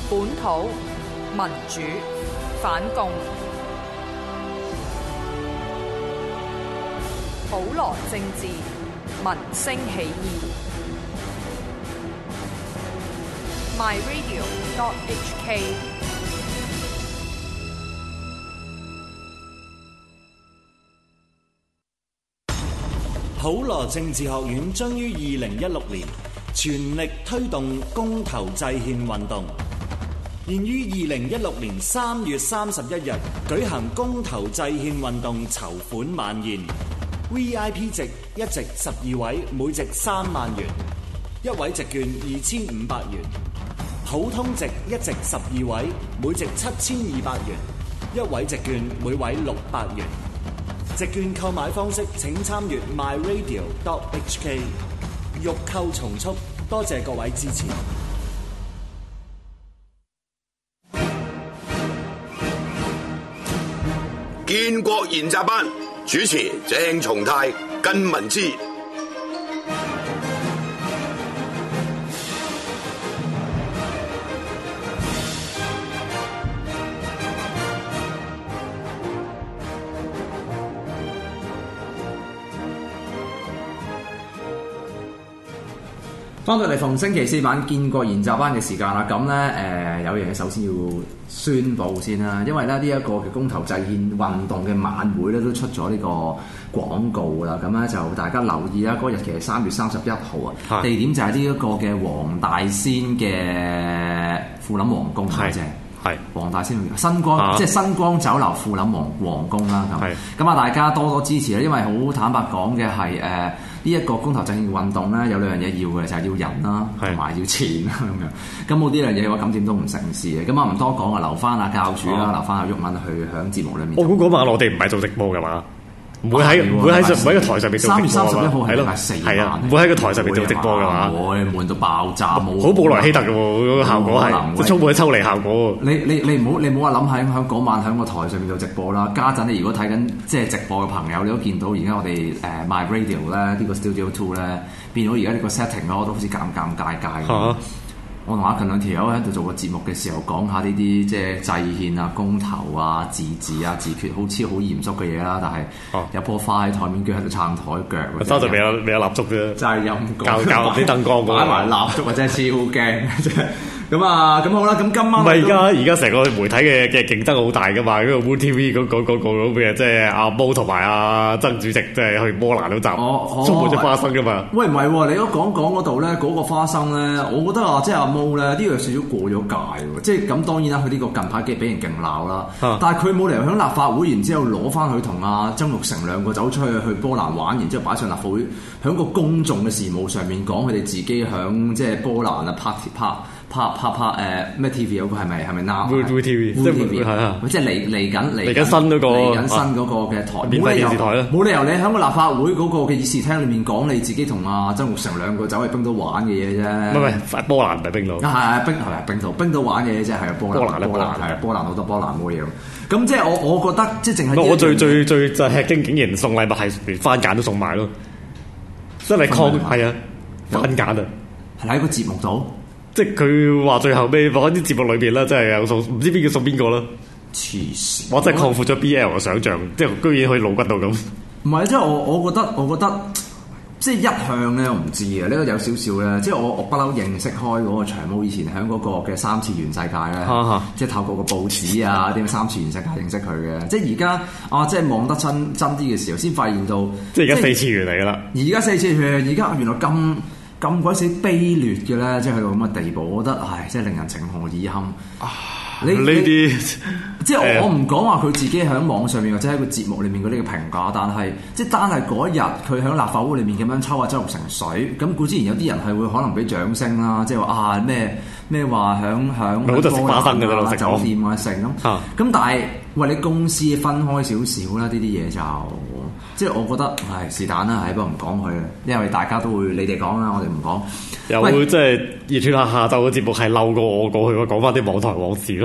本土民主反共，普羅政治民聲起義。myradio.hk。 普羅政治學院將於2016年全力推動公投制憲運動，現於2016年3月31日舉行公投制憲運動籌款晚宴。VIP 席一席12位，每席3萬元；一位席券2500元。普通席一席12位，每席7200元；一位席券每位600元。席券購買方式請參閱 myradio.hk。欲購從速，多謝各位支持。 建國研習班主持鄭松泰、根文之。 翻到嚟逢星期四晚建國研習班嘅時間啦，咁咧有樣嘢首先要宣佈先啦，因為咧呢一個嘅公投制憲運動嘅晚會咧都出咗呢個廣告啦，咁咧就大家留意啦，嗰日期係3月31號啊，地點就係呢一個嘅黃大仙嘅富臨皇宮嘅啫。係黃大仙新光，即係新光酒樓富臨皇宮啦。咁啊，大家多多支持啦，因為好坦白講嘅係呢一個公投制憲運動咧，有兩樣嘢要嘅就係要人啦，同埋要錢啦咁樣。咁冇呢樣嘢嘅話，咁點都唔成事嘅。咁啊，唔多講啊，留翻阿教主啦，留翻阿毓民去響節目裏面。 我估嗰晚我哋唔係做直播㗎嘛？唔會喺個台上面做直播。3月 31號係咯，係啊，唔會喺個台上面做直播㗎嘛？ 會悶到爆炸，冇好布萊希特嘅喎，嗰個效果係即係充滿抽離效果。 你唔好話諗喺嗰晚喺個台上面做直播啦。家陣你如果睇緊即係直播嘅朋友，你都見到而家我哋My Radio 咧呢個 Studio 2咧變到而家呢個 setting 咯，都好似尷尬。我同阿強兩條友喺度做個節目嘅時候，講下呢啲即係制憲啊、公投啊、自治啊、自決，好似好嚴肅嘅嘢啦。但係有棵花喺台面，佢喺度撐台腳。 收就未有蠟燭啫， 就係陰教啲燈光擺埋蠟燭，真係超驚真係。咁好啦，咁今晚唔係而家成個媒體嘅競爭好大噶嘛？嗰個 ViuTV 嗰咩即係阿毛同埋阿曾主席，即係去波蘭嗰集，充滿咗花生噶嘛？ 喂，唔係喎，你如果講嗰度咧，嗰個花生咧，我覺得啊，即係阿毛咧，呢樣少少過咗界喎。即係咁當然啦，佢呢個近排嘅俾人勁鬧啦，但係佢冇理由響立法會，然之後攞翻佢同阿曾鈺成兩個走出去波蘭玩，然之後擺上立法會，響個公眾嘅事務上面講佢哋自己響即係波蘭啊拍咩 TV 嗰個係咪啱 ViuTV 係啊， 即係嚟緊新嗰個嘅台免費電視台啦， 冇理由你喺個立法會嗰個嘅議事廳裏面講你自己同阿曾鈺成兩個走去冰島玩嘅嘢啫。 唔係波蘭唔係冰島。 冰島玩嘅嘢啫，係波蘭係波蘭好多波蘭冇嘢。咁即係我覺得即係淨係我最就係竟然送禮物係連番梘都送埋咯，真係係啊番梘啊， 係喺個節目度。 即係佢話最後尾放喺啲節目裏邊啦，真係有送，唔知邊個送邊個啦。 黐線！ 我真係擴闊咗 BL 嘅想像，即係居然可以露骨到咁。 唔係，即係我覺得即係一向咧，我唔知嘅呢個有少少咧。即係我不嬲認識開嗰個長毛，以前喺嗰個嘅三次元世界咧，即係透過個報紙啊啲三次元世界認識佢嘅。即係而家即係望得真啲嘅時候，先發現到即係而家4次元嚟㗎啦。 而家4次元，而家原來咁鬼死卑劣嘅咧，即係去到咁嘅地步，我覺得真係令人情何以堪。 呢啲即係我唔講話佢自己喺網上面或者喺個節目裏面嗰啲嘅評價，但係即係單係嗰一日佢喺立法會裏面咁樣抽下曾鈺成水，咁固之然有啲人係會可能俾掌聲啦，即係話咩話響好多食花生嘅啦， 酒店啊成咁。咁但係喂，你公司分開少少啦，呢啲嘢就即係我覺得是但啦，不過唔講佢，因為大家都會你哋講啦，我哋唔講。 又會即係熱血下晝嘅節目係嬲過我過去，我講翻啲網台往事咯。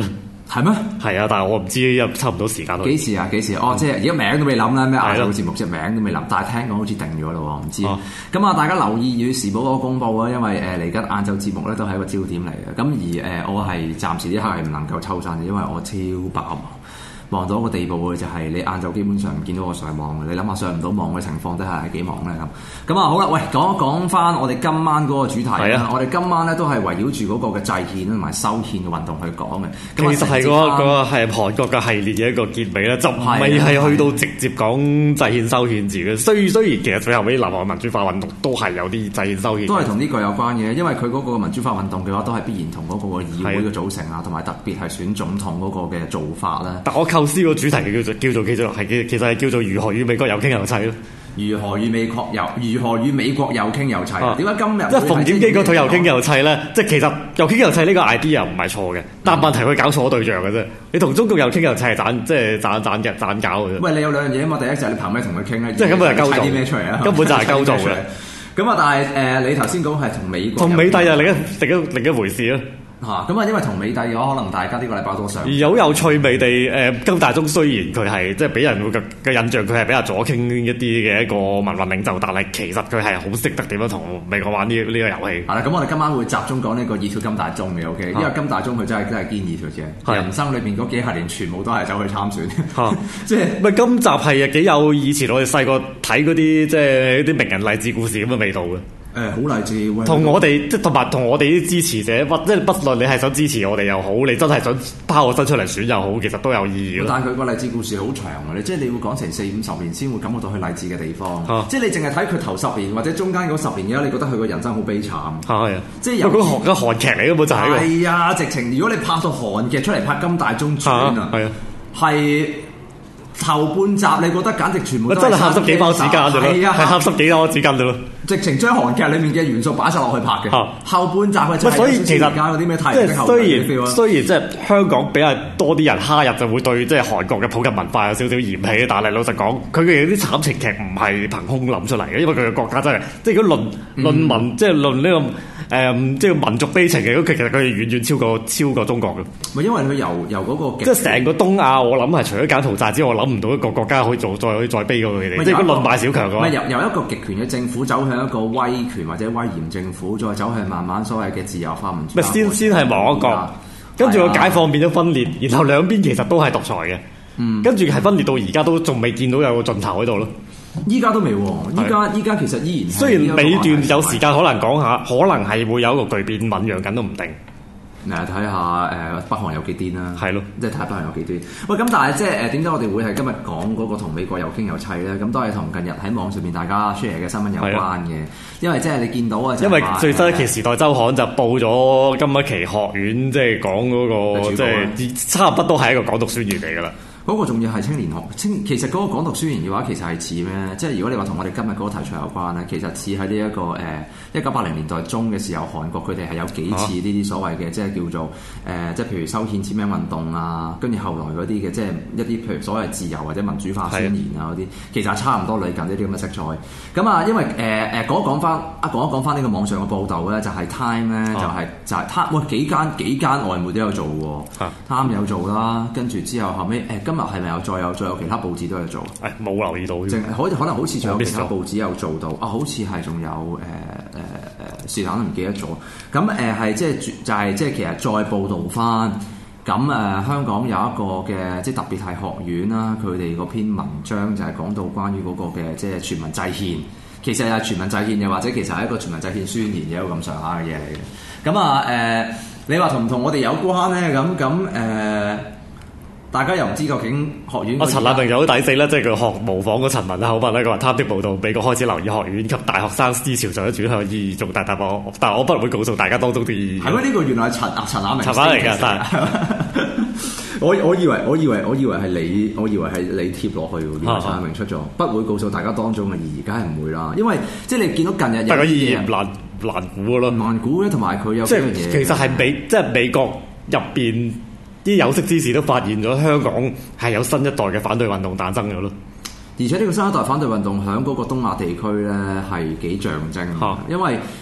係咩？ 係啊，但係我唔知有差唔多時間。 幾時啊？幾時？哦，即係而家名都未諗啦，咩亞洲節目隻名都未諗，但係聽講好似定咗咯喎，唔知。咁啊，大家留意《與時報》嗰個公佈啊，因為嚟緊晏晝節目咧都係一個焦點嚟嘅。咁而我係暫時呢刻係唔能夠抽身嘅，因為我超爆忙到一個地步嘅，就係你晏晝基本上唔見到我上網嘅。你諗下上唔到網嘅情況底下係幾忙咧咁。咁啊好啦，喂，講翻我哋今晚嗰個主題啦。我哋今晚咧都係圍繞住嗰個嘅制憲同埋修憲嘅運動去講嘅。 其實係嗰個係韓國嘅系列嘅一個結尾咧，就唔係去到直接講制憲修憲字嘅。雖然其實最後尾南韓民主化運動都係有啲制憲修憲， 都係同呢個有關嘅，因為佢嗰個民主化運動嘅話，都係必然同嗰個議會嘅組成啊，同埋特別係選總統嗰個嘅做法啦。 但我構思個主題叫做其實係叫做如何與美國又傾又砌咯。 如何與美國又傾又砌？點解今日即係馮檢基嗰套又傾又砌咧？即係其實又傾又砌呢個 idea 唔係錯嘅，但係問題佢搞錯對象嘅啫。你同中國又傾又砌係盞搞嘅啫。 喂，你有兩樣嘢啊嘛？第一就係你憑咩同佢傾咧？ 即係根本係鳩做啲咩出嚟啊？ 根本就係鳩做嘅。 咁啊，但係你頭先講係同美帝又另一回事咯。 咁因為同美帝嘅話，可能大家呢個禮拜多上。 而有趣味地，金大中雖然佢係即係俾人嘅印象，佢係比較左傾一啲嘅一個民運領袖，但係其實佢係好識得點樣同美國玩呢個遊戲。 係啦，咁我哋今晚會集中講呢個熱血金大中嘅 OK，因為金大中佢真係堅熱條嘅，人生裏邊嗰幾十年全部都係走去參選。即係咪今集係幾有以前我哋細個睇嗰啲即係啲名人勵志故事咁嘅味道嘅。 好勵志， 同我哋即係同埋同我哋啲支持者，即係不論你係想支持我哋又好，你真係想拋個身出嚟選又好，其實都有意義。 但係佢個勵志故事好長嘅，即係你會講成40-50年先會感覺到佢勵志嘅地方。即係你淨係睇佢頭10年或者中間嗰10年嘅，你覺得佢個人生好悲慘。 係啊， 即係有個韓劇嚟嘅嘛，就係。 係啊，直情如果你拍到韓劇出嚟拍金大中傳啊，係。頭半集你覺得簡直全部都係鹹濕幾包紙巾啫咯，係鹹濕幾包紙巾啫咯。 直情將韓劇裡面嘅元素擺晒落去拍嘅。後半集佢就係所以其實嗰啲咩太陽的後雖然即係香港比較多啲人哈日就會對即係韓國嘅普及文化有少少嫌棄，但係老實講，佢嘅啲慘情劇唔係憑空諗出嚟嘅，因為佢嘅國家真係即係如果論民即係論呢個即係民族悲情嘅，其實佢係遠遠超過中國嘅。 咪因為佢由嗰個即係成個東亞，我諗係除咗柬埔寨之外，我諗唔到一個國家可以再悲過佢哋。即係如果論敗小強嘅話， 由一個極權嘅政府走向一個威權或者威嚴政府，再走向慢慢所謂嘅自由化民主化。 先係亡一個，跟住個解放變咗分裂，然後兩邊其實都係獨裁嘅。跟住係分裂到而家都仲未見到有個盡頭喺度咯。 依家都未喎，依家其實依然雖然尾段有時間可能講下，可能係會有一個巨變醖釀緊都唔定。 睇下北韓有幾癲啦， 係咯， 即係睇下北韓有幾癲。喂，咁但係即係點解我哋會係今日講嗰個同美國又傾又砌咧？咁都係同近日喺網上面大家 share 嘅新聞有關嘅。因為即係你見到啊， 因為最新一期《時代週刊》就報咗今一期學院即係講嗰個即係差唔多都係一個港獨宣言嚟㗎啦。 嗰個仲要係青年其實嗰個港獨宣言嘅話，其實係似咩？即係如果你話同我哋今日嗰個題材有關咧，其實似喺呢一個1980年代中嘅時候，韓國佢哋係有幾次呢啲所謂嘅即係叫做即係譬如修憲簽名運動啊，跟住後來嗰啲嘅即係一啲譬如所謂自由或者民主化宣言啊嗰啲，其實係差唔多類近呢啲咁嘅色彩。咁啊，因為講翻呢個網上嘅報導咧，就係 Time 咧，就係 Time 幾間外媒都有做喎，Time 有做啦，跟住之後後尾今日係咪再有其他報紙都有做？冇留意到， 可能好似仲有其他報紙有做到啊，好似係仲有是但都唔記得咗。咁係即係其實再報導翻，咁香港有一個嘅即係特別係學院啦，佢哋嗰篇文章就係講到關於嗰個嘅即係全民制憲，其實係全民制憲又或者其實係一個全民制憲宣言嘅一個咁上下嘅嘢嚟嘅。咁你話同唔同我哋有關咧？咁大家又唔知究竟學院陳立明有好抵死啦，即係佢模仿嗰陳文口吻咧，佢話貪的報導，美國開始留意學院及大學生思潮上嘅轉向意義重大，但我不會告訴大家當中啲意義。 係咩？呢個原來係陳立明嚟㗎，但係我以為係你貼落去喎。陳立明出咗，不會告訴大家當中嘅意義，梗係唔會啦。因為即係你見到近日， 但係個意義唔難估㗎咯， 難估咧，同埋佢有幾樣嘢。 其實係美國入邊。啲有識之士都發現咗香港係有新一代嘅反對運動誕生咗咯， 而且呢個新一代反對運動喺嗰個東亞地區咧係幾象徵，因為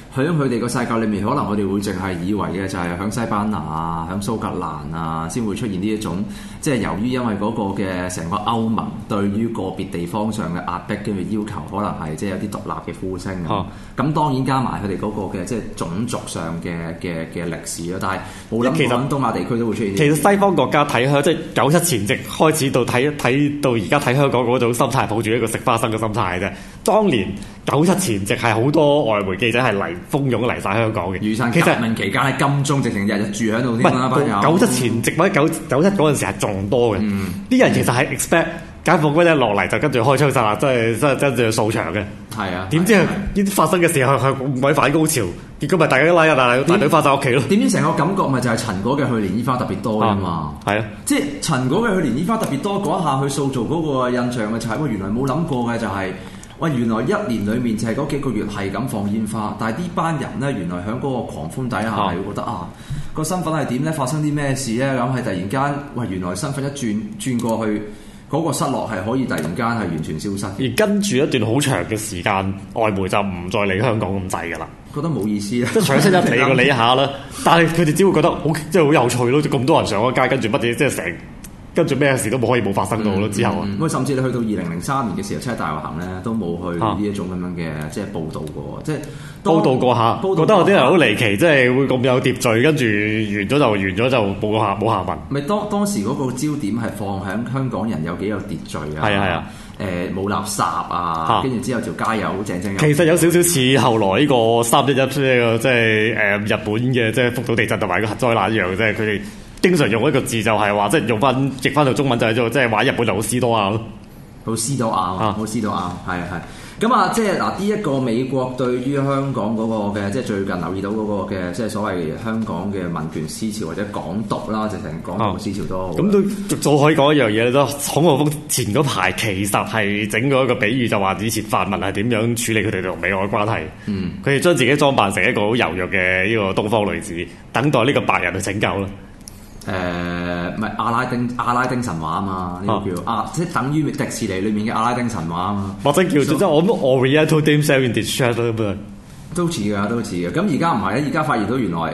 喺佢哋個世界裏面，可能我哋會淨係以為嘅就係響西班牙啊、響蘇格蘭啊，先會出現呢一種，即係由於因為嗰個嘅成個歐盟對於個別地方上嘅壓迫跟住要求，可能係即係有啲獨立嘅呼聲咁。咁當然加埋佢哋嗰個嘅即係種族上嘅歷史咯。但係冇諗過東亞地區都會出現。 其實西方國家睇香即係97前夕開始到睇到而家睇香港嗰種心態，抱住一個食花生嘅心態嘅啫。當年97前夕係好多外媒記者係嚟蜂擁嚟晒香港嘅。 雨傘革命期間喺金鐘直情日日住喺度添啦，班友。 97前夕或者97嗰陣時係仲多嘅。啲人其實係 expect 解放軍一落嚟就跟住開槍殺啦，真係跟住掃場嘅。係啊，點知呢啲發生嘅時候係唔係反高潮，結果咪大家拉一大隊翻晒屋企咯。點知成個感覺咪就係陳果嘅去年煙花特別多啊嘛。係啊，即係陳果嘅去年煙花特別多嗰一下，去塑造嗰個印象嘅就係喂，原來冇諗過嘅就係。喂，原來一年裡面就係嗰幾個月係咁放煙花，但係呢班人咧，原來喺嗰個狂歡底下係會覺得個身份係點咧？發生啲咩事咧？咁係突然間，喂，原來身份一轉過去，嗰個失落係可以突然間係完全消失。而跟住一段好長嘅時間，外媒就唔再理香港咁滯㗎啦，覺得冇意思啦，即係搶先一理個理一下啦。但係佢哋只會覺得好即係好有趣咯，咁多人上咗街，跟住乜嘢即係跟住咩事都可以冇發生到咯。之後啊，甚至你去到2003年嘅時候，七一大遊行咧都冇去呢一種咁樣嘅即係報導過，即係報導過下，覺得有啲人好離奇，即係會咁有秩序，跟住完咗就冇下文。咪當時嗰個焦點係放喺香港人有幾有秩序啊？係啊。冇垃圾啊，跟住之後條街又好正。其實有少少似後來呢個311呢個即係日本嘅即係福島地震同埋個核災難一樣，即係佢哋經常用一個字就係話，即係用翻譯翻到中文就係即係話日本就好斯多亞咯，好斯多亞，好斯多亞，係。咁啊，即係嗱，呢一個美國對於香港嗰個嘅，即係最近留意到嗰個嘅，即係所謂香港嘅民權思潮或者港獨啦，直情港獨思潮都好。咁都可以講一樣嘢咧，都孔誥烽前嗰排其實係整咗一個比喻，就話以前泛民係點樣處理佢哋同美國嘅關係。佢哋將自己裝扮成一個好柔弱嘅呢個東方女子，等待呢個白人去拯救啦。唔係阿拉丁神話啊嘛，呢個叫即係等於迪士尼裏面嘅阿拉丁神話啊嘛，或者叫做即係我諗 Oriental Damsel in Distress 咁都似㗎。咁而家唔係咧，而家發現到原來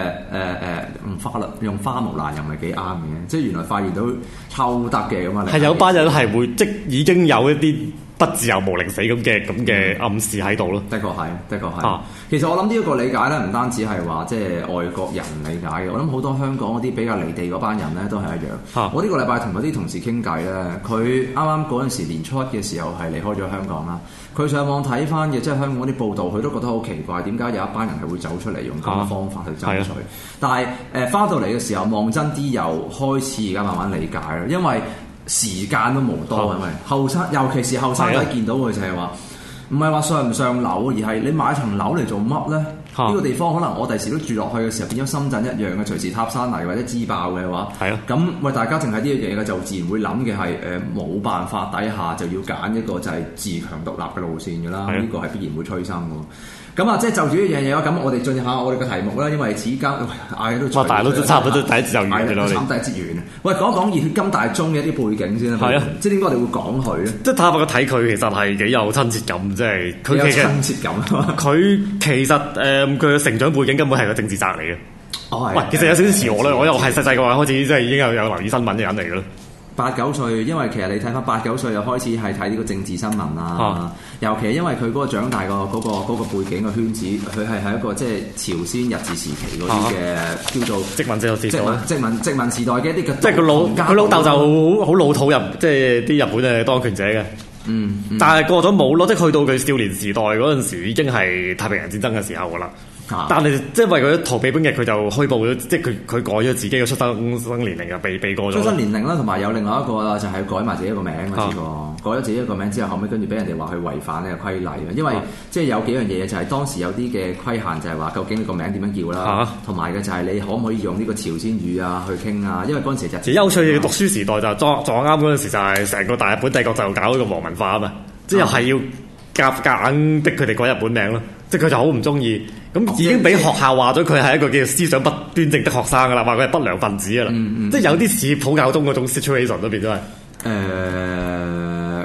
用花木蘭又唔係幾啱嘅，即係原來發現到抽得嘅咁啊，係有班人係會即已經有一啲不自由無寧死咁嘅暗示喺度咯。的確係。其實我諗呢一個理解咧，唔單止係話即係外國人理解嘅，我諗好多香港嗰啲比較離地嗰班人咧都係一樣。我呢個禮拜同嗰啲同事傾偈咧，佢啱啱嗰陣時年初一嘅時候係離開咗香港啦。佢上網睇翻嘅即係香港啲報道，佢都覺得好奇怪，點解有一班人係會走出嚟用咁嘅方法去爭取？但係翻到嚟嘅時候望真啲，又開始而家慢慢理解啦，因為時間都冇多，係咪後生？尤其是後生仔見到佢就係話，唔係話上唔上樓，而係你買層樓嚟做乜咧？呢個地方可能我第時都住落去嘅時候，變咗深圳一樣嘅，隨時塌山泥或者支爆嘅話，咁喂大家淨係呢樣嘢嘅，就自然會諗嘅係冇辦法底下就要揀一個就係自強獨立嘅路線㗎啦。呢個係必然會催生嘅。咁啊，即係就住呢樣嘢啦。咁我哋進入下我哋嘅題目啦，因為此間都大佬都差唔多都第一節就完嘅咯。第一節完。喂，講一講熱血金大中嘅一啲背景先啦。係啊，即係點解我哋會講佢咧？即係坦白講睇佢其實係幾有親切感，即係佢其實親切感。佢其實佢嘅成長背景根本係個政治宅嚟嘅。喂，其實有少少似我咧，我又係細細個開始即係已經有留意新聞嘅人嚟嘅咯。8、9歲，因為其實你睇翻8、9歲又開始係睇呢個政治新聞啦。尤其因為佢嗰個長大嗰個背景嘅圈子，佢係喺一個即係朝鮮日治時期嗰啲嘅叫做殖民時代嘅一啲嘅，即係佢老豆就好老土即係啲日本嘅當權者嘅。但係過咗冇咯，即係去到佢少年時代嗰陣時，已經係太平洋戰爭嘅時候噶啦。但係即係為佢逃避兵役，佢就虛報咗，即係佢改咗自己嘅出生年齡啊，被過咗。出生年齡啦，同埋有另外一個啦，就係改埋自己一個名啦，改咗自己一個名之後，後尾跟住俾人哋話佢違反呢個規例啊。因為即係有幾樣嘢就係當時有啲嘅規限，就係話究竟你個名點樣叫啦，同埋嘅就係你可唔可以用呢個朝鮮語啊去傾啊。因為嗰陣時就其實有趣嘅讀書時代就撞啱嗰陣時，就係成個大日本帝國就搞呢個皇文化啊嘛，即係又係要夾硬逼佢哋改日本名咯。即係佢就好唔中意，咁已經俾學校話咗佢係一個叫做思想不端正的學生噶啦，話佢係不良分子噶啦，即係有啲似普教中嗰種 situation 都變咗係。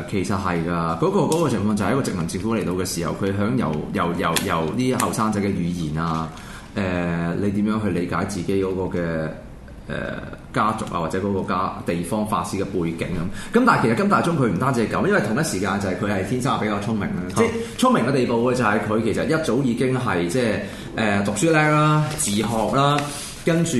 其實係㗎，嗰個情況就係一個殖民政府嚟到嘅時候，佢想由啲後生仔嘅語言啊，你點樣去理解自己嗰個嘅家族啊，或者嗰個地方法師嘅背景咁。咁但係其實金大中佢唔單止係咁，因為同一時間就係佢係天生比較聰明啦，即係聰明嘅地步嘅就係佢其實一早已經係即係讀書叻啦、自學啦，跟住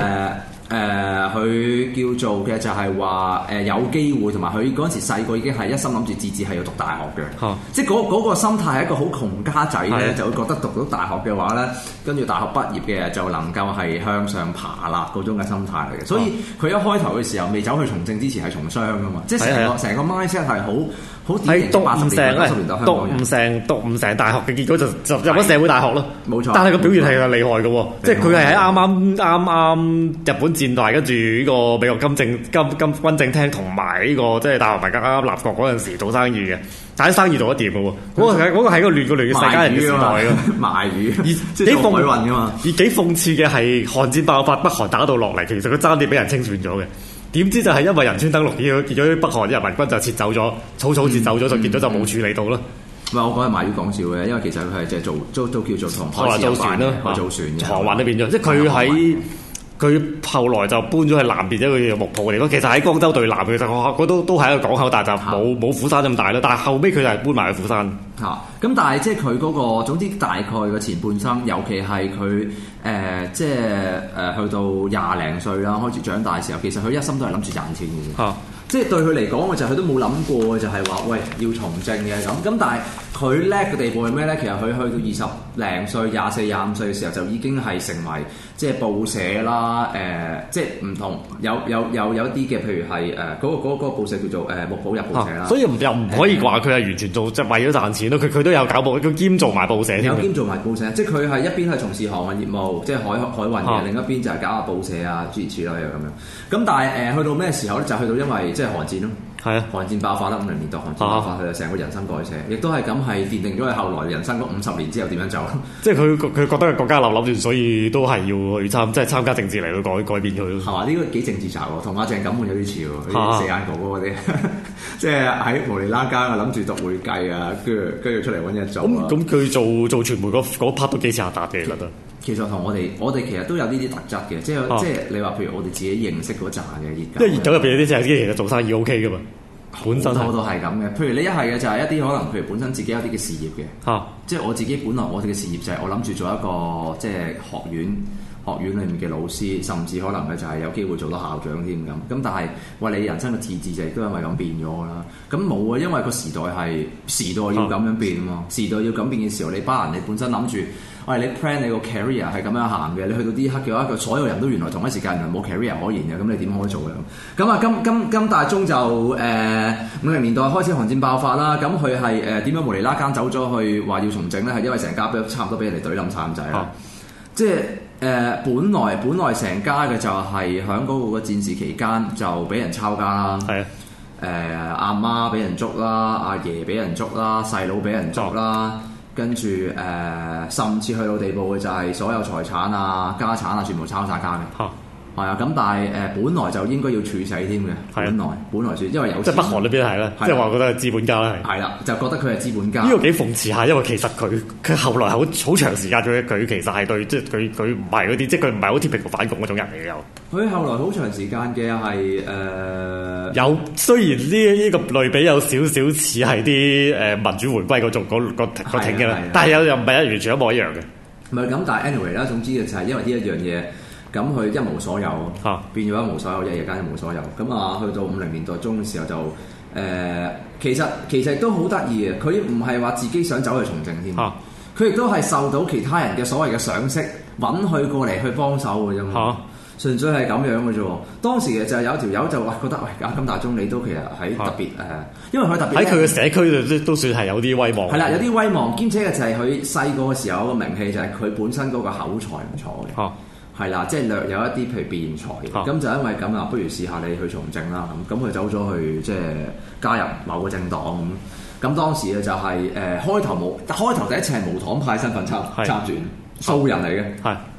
佢叫做嘅就係話有機會，同埋佢嗰陣時細個已經係一心諗住自治係要讀大學嘅，即係嗰個心態係一個好窮家仔咧，就會覺得讀到大學嘅話咧，跟住大學畢業嘅就能夠係向上爬啦嗰種嘅心態嚟嘅。所以佢一開頭嘅時候未走去從政之前係從商噶嘛，即係成個 mindset 係好典型嘅80年代90年代香港人讀唔成大學嘅結果就入咗社會大學咯。 冇錯， 但係個表現係厲害嘅喎，即係佢係喺啱日本戰敗，跟住呢個美國軍政廳同埋呢個即係大和民國啱啱立國嗰陣時做生意嘅，但係生意做得掂嘅喎。嗰個係一個亂嘅世界人嘅時代咯，賣魚，幾諷海運㗎嘛。而幾諷刺嘅係韓戰爆發，北韓打到落嚟，其實佢爭啲俾人清算咗嘅。點知就係因為仁川登陸，結咗北韓人民軍就撤走咗，草撤走咗，就結咗就冇處理到啦。 唔係我講係賣魚講笑嘅，因為其實佢係即係都叫做同海事有關嘅，做船嘅航運都變咗，即係佢後來就搬咗去南邊一個叫木浦嘅地方，其實喺江州對南，其實佢都係一個港口，但係就冇釜山咁大啦。但係後尾佢就係搬埋去釜山。咁但係即係佢嗰個總之大概嘅前半生，尤其係佢即係去到廿零歲啦，開始長大嘅時候，其實佢一心都係諗住賺錢嘅啫。即係對佢嚟講，就係佢都冇諗過，就係話喂要從政嘅咁。但係佢叻嘅地步係咩咧？其實佢去到20零歲、24、25歲嘅時候，就已經係成為即係報社啦。即係唔同有啲嘅，譬如係嗰個報社叫做木浦日報社啦。所以又唔可以話佢係完全做即係為咗賺錢咯。佢都有搞報，佢兼做埋報社添。 有兼做埋報社，即係佢係一邊係從事航運業務，即係海運嘅，另一邊就係搞下報社啊、諸如此類啊咁樣。咁但係去到咩時候咧？就去到因為即係韓戰咯。係啊，韓戰爆發啦，50年代韓戰爆發，佢就成個人生改寫，亦都係咁係奠定咗佢後來人生嗰50年之後點樣走。即係佢覺得國家扭轉，所以都係要去參加政治嚟到改變佢咯。 係嘛？呢個幾政治查喎，同阿鄭錦滿有啲似喎，四眼哥嗰啲，即係喺無厘啦更啊，諗住讀會計啊，跟住出嚟揾嘢做。 咁佢做傳媒嗰 part 都幾似阿達嘅，覺得。 其實同我哋其實都有呢啲特質嘅，即係你話譬如我哋自己認識嗰扎嘅熱狗， 因為熱狗入邊有啲就係其實做生意 OK 噶嘛，本身好多都係咁嘅。譬如你一係嘅就係一啲可能譬如本身自己有啲嘅事業嘅，即係我自己本來我哋嘅事業就係我諗住做一個即係學院裏面嘅老師，甚至可能嘅就係有機會做到校長添咁。咁但係喂你人生嘅志就亦都因為咁變咗啦。咁冇啊，因為個時代要咁樣變嘛。時代要咁變嘅時候，你班人你本身諗住。喂，你 plan 你個 career 係咁樣行嘅，你去到呢刻嘅話，佢所有人都原來同一時間原來冇 career 可言嘅，咁你點可以做嘅咁？咁啊，金大中就50年代開始韓戰爆發啦，咁佢係點樣無厘啦更走咗去話要從政咧？係因為成家差唔多俾人哋懟冧晒咁滯啦，即係本來成家嘅就係喺嗰個戰事期間就俾人抄家啦，阿媽俾人捉啦，阿爺俾人捉啦，細佬俾人捉啦。跟住甚至去到地步嘅就係所有財產啊、家產啊，全部抄晒家嘅。係啊，咁但係本來就應該要處死添嘅。本來處，因為有即係北韓呢邊係啦，即係話覺得係資本家啦。 係啦，就覺得佢係資本家。 呢個幾諷刺下，因為其實佢後來好長時間佢其實係對即係佢唔係嗰啲，即係佢唔係好貼平反共嗰種人嚟嘅又。 佢後來好長時間嘅係有，雖然呢個類比有少少似係啲民主回歸嗰種個挺嘅啦，但係又唔係完全一模一樣嘅。 唔係咁，但係 anyway 啦，總之就係因為呢一樣嘢。咁佢一無所有，變咗一無所有，一夜間一無所有。咁啊，去到50年代中嘅時候就其實都好得意嘅。佢唔係話自己想走去從政添，佢亦都係受到其他人嘅所謂嘅賞識，揾佢過嚟去幫手嘅啫嘛。純粹係咁樣嘅啫。當時嘅就係有條友就話覺得喂，金大中你都其實喺特別因為佢特別喺佢嘅社區都算係有啲威望。 係啦，有啲威望，兼且嘅就係佢細個嘅時候有個名氣，就係佢本身嗰個口才唔錯嘅。係啦，即係略有一啲譬如辯才，咁就因為咁啦，不如試下你去從政啦。咁佢走咗去即係加入某個政黨咁。咁當時嘅就係開頭第一次係無黨派身份參選，素人嚟嘅。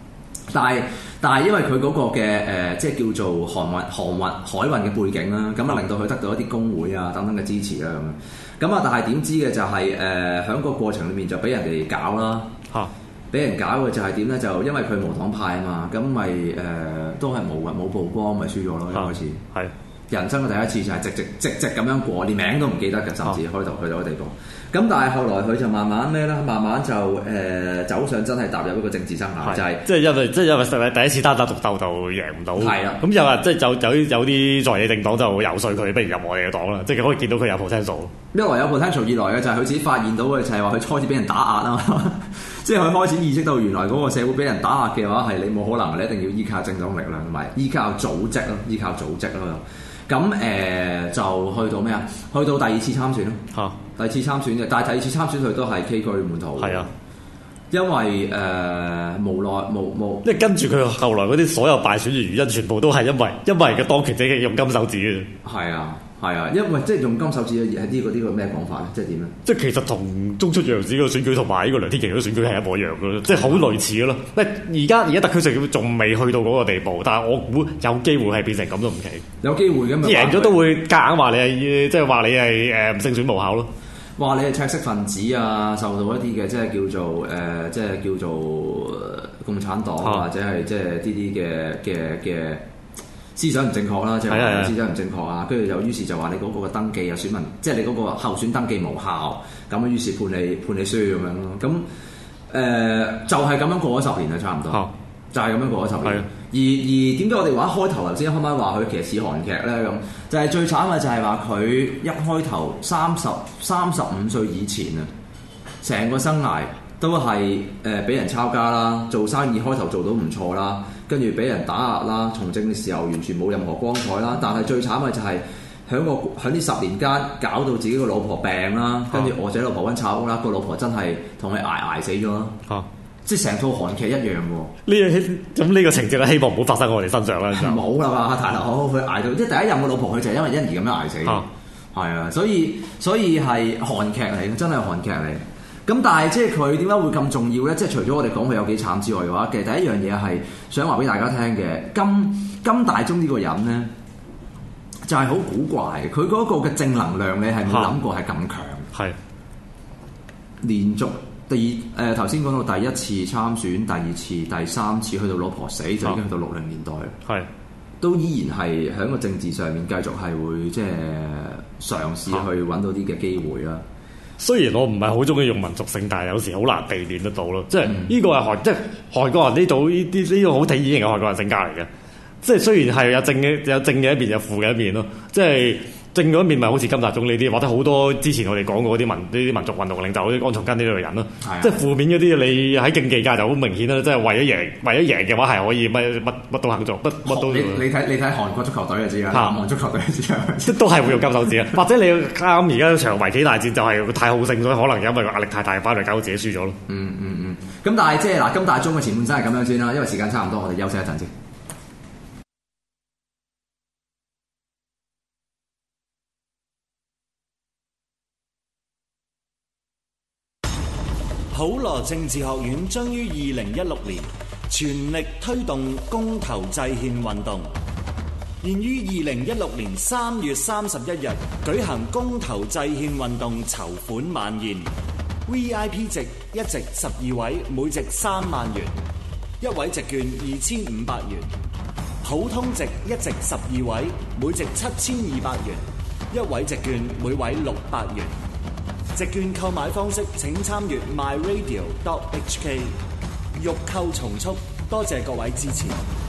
但係因為佢嗰個嘅即係叫做海運嘅背景啦，咁啊令到佢得到一啲工會啊等等嘅支持啦咁啊，但係點知嘅就係喺個過程裏面就俾人哋搞啦嚇，俾人搞嘅就係點咧？就因為佢無黨派啊嘛，咁咪都係冇曝光，咪輸咗咯一開始。係人生嘅第一次就係直直咁樣過，連名都唔記得嘅，甚至開頭去到個地步。咁但係後來佢就慢慢咩咧？慢慢就走上真係踏入一個政治生涯，就係即係因為第一次單打獨鬥就贏唔到， 係啊。 咁又話即係有啲在野政黨就游說佢，不如入我哋嘅黨啦。即係可以見到佢有 potential。 一來有 potential，二來嘅就係佢自己發現到嘅就係話佢開始俾人打壓啊嘛。即係佢開始意識到原來嗰個社會俾人打壓嘅話係你冇可能，你一定要依靠政黨力量同埋依靠組織咯，依靠組織咯。咁就去到咩啊？去到第二次參選咯。嚇！第二次參選嘅，但係第二次參選佢都係崎嶇滿途。係啊，因為無奈冇，即係跟住佢後來嗰啲所有敗選嘅原因，全部都係因為個當權者嘅用金手指嘅。係啊。係啊，因為即係用金手指係呢個咩講法咧？即係點咧？即係其實同中出洋子個選舉同埋呢個梁天琦個選舉係一模一樣嘅咯，即係好類似嘅咯。而家特區政府仲未去到嗰個地步，但係我估有機會係變成咁都唔奇。有機會嘅嘛？贏咗都會夾硬話你係即係話你係唔勝選無效咯。話你係赤色分子啊，受到一啲嘅即係叫做共產黨或者係即係呢啲嘅。思想唔正確啦，即係思想唔正確啊！跟住又於是就話你嗰個登記啊選民，即係你嗰個候選登記無效，咁啊於是判你輸咁樣咯。咁就係咁樣過咗10年啦，差唔多，就係咁樣過咗10年。而點解我哋話一開頭頭先開翻話佢其實似韓劇咧咁？就係最慘嘅就係話佢一開頭35歲以前啊，成個生涯都係俾人抄家啦，做生意開頭做到唔錯啦。跟住俾人打壓啦，從政嘅時候完全冇任何光彩啦。但係最慘嘅就係喺呢10年間搞到自己個老婆病啦，跟住餓仔老婆溫炒屋啦，個老婆真係同佢捱死咗啦。即係成套韓劇一樣喎。咁呢個情節咧，希望唔好發生喺我哋身上啦。冇啦嘛，大佬佢捱到即係第一任嘅老婆，佢就係因為欣宜咁樣捱死。係啊，所以係韓劇嚟嘅，真係韓劇嚟。咁但係即係佢點解會咁重要咧？即係除咗我哋講佢有幾慘之外嘅話，其實第一樣嘢係想話俾大家聽嘅，金大中呢個人咧就係好古怪，佢嗰個嘅正能量你係冇諗過係咁強。係連續頭先講到第一次參選、第二次、第三次，去到老婆死就已經去到60年代。係都依然係喺個政治上面繼續係會即係嘗試去揾到啲嘅機會啦。雖然我唔係好中意用民族性，但係有時好難避免得到咯。即係呢個係即係韓國人呢度呢個好體現型嘅韓國人性格嚟嘅。即係雖然係有正嘅一面，有負嘅一面咯。即係正嗰一面咪好似金大中呢啲，或者好多之前我哋講過嗰啲民族運動領袖，好似安重根呢類人咯。即係負面嗰啲，你喺競技界就好明顯啦。即係為咗贏嘅話係可以乜都肯做，乜都。你睇韓國足球隊就知啦，韓國足球隊就知啦，都係會用金手指啊。或者你啱而家場圍棋大戰就係太好勝，所以可能因為個壓力太大，翻嚟搞到自己輸咗咯。咁但係即係嗱，金大中嘅前半生係咁樣先啦，因為時間差唔多，我哋休息一陣先。 普羅政治學院將於2016年全力推動公投制憲運動，現於2016年3月31日舉行公投制憲運動籌款晚宴。VIP 席一席12位，每席3萬元；一位席券2500元；普通席一席12位，每席7200元；一位席券每位600元。席券購買方式請參閱 myradio.hk。欲購從速，多謝各位支持。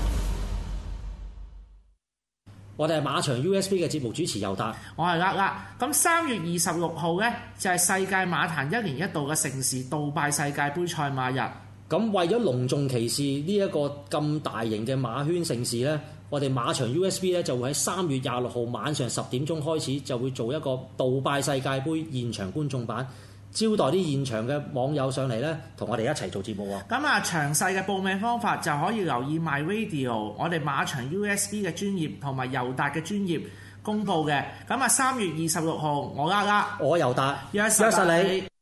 我哋係馬場 USB 嘅節目主持尤達， 我係咁3月26號呢，就係世界馬壇1年1度嘅盛事杜拜世界盃賽馬日。 咁為咗隆重其事呢一個咁大型嘅馬圈盛事呢，我哋馬場 USB 咧就會喺3月26號晚上10點鐘開始就會做一個杜拜世界盃現場觀眾版，招待啲現場嘅網友上嚟咧，同我哋一齊做節目喎。 咁啊，詳細嘅報名方法就可以留意 My Radio 我哋馬場 USB 嘅專頁同埋尤達嘅專頁公佈嘅。咁啊，3月26號我尤達約實你。